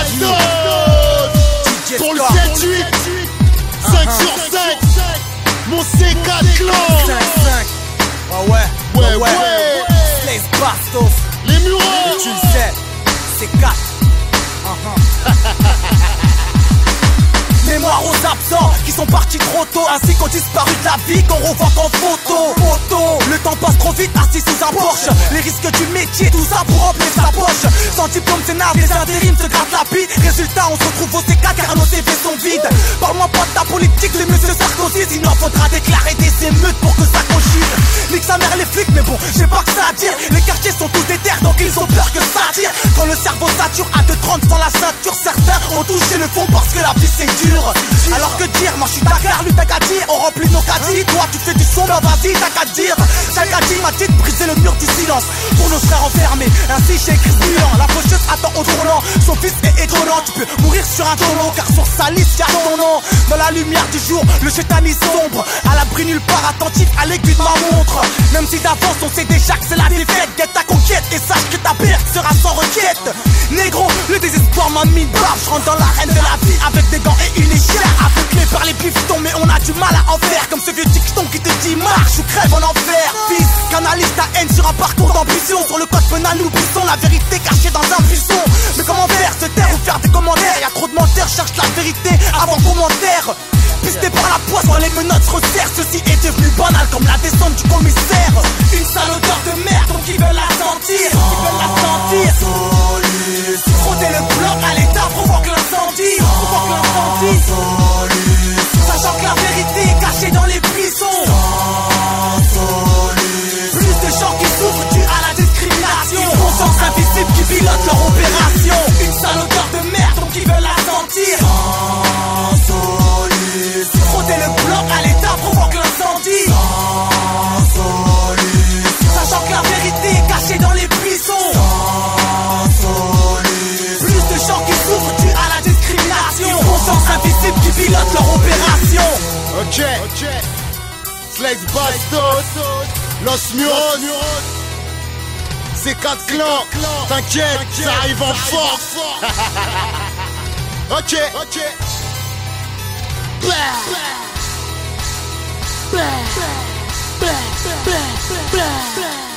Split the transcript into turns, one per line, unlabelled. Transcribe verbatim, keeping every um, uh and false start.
Bastos pour le sept huit cinq sur cinq. Mon C quatre clan
cinq cinq. Ah ouais,
ouais, ouais.
Slays Bastos.
Les Mureaux.
Tu le sais, C quatre. Uh-huh. Mémoire aux absents qui sont partis trop tôt, ainsi qu'ont disparu de la vie qu'on revoit qu'en photo. Photo. Le temps passe trop vite assis sous un Porsche. Les risques du métier, tout ça pour remplir sa poche. Sans diplôme c'est naze, les intérims se grattent la bite. Résultat on se retrouve au C quatre car nos C V sont vides. Parle-moi pas de ta politique, les monsieur Sarkozy. Sinon faudra déclarer des émeutes pour que ça cogite. Nique sa mère les flics mais bon, j'ai pas que ça à dire. Les quartiers sont tous des terres donc ils ont peur que ça tire. Quand le cerveau sature à deux trente sans la ceinture, certains ont touché le fond parce que la vie c'est dur. Alors que dire, moi je suis Dakar, lui t'as qu'à dire. On remplit nos caddies, toi tu fais du son, bah vas-y t'as qu'à dire. Chaque caddie m'a dit de briser le mur du silence pour nos frères enfermés, ainsi j'ai écrit brillant. La faucheuse attend au tournant, son fils est étonnant. Tu peux mourir sur un tonneau car sur sa liste y'a ton nom. Dans la lumière du jour, le chétanisme sombre, à l'abri nulle part, attentif à l'aiguille de ma montre. Même si d'avance on sait déjà que c'est la défaite, guette ta conquête et sache que ta perte sera sans requête. Négro, le désespoir m'a mis une barbe. Je rentre dans l'arène de la vie avec des gants et une échelle. Aveuglé par les pistons mais on a du mal à en faire. Comme ce vieux dicton qui te dit marche ou crève en enfer. Fils, canalise ta haine sur un parcours d'ambition. Sur le code pénal nous poussons la vérité cachée dans un buisson. Mais comment faire, se taire ou faire des commentaires? Y'a trop de menteurs, cherche la vérité avant commentaire. Pisté par la poisse, les menottes se resserrent. Ceci est devenu banal comme la descente du commissaire. Une sale odeur de merde, donc ils veulent la sentir. Ils veulent la sentir. Frotter le bloc à l'état provoque l'incendie. Provoque l'incendie. Sachant que la vérité est cachée dans les prisons. Plus de gens qui souffrent dû à la discrimination. Une conscience invisible qui pilote leur opération. Une sale odeur de merde, donc ils veulent la sentir. Frotter le bloc à l'état provoque l'incendie. Sachant que la vérité est cachée dans les prisons. Plus de gens qui souffrent dû à la discrimination. Une conscience invisible qui pilote leur opération.
Ok, Slays Bastos, Los Muros, C quatre clans. T'inquiète, ça arrive en force. Ok, ok. Bah. Bah. Bah. Bah. Bah. Bah.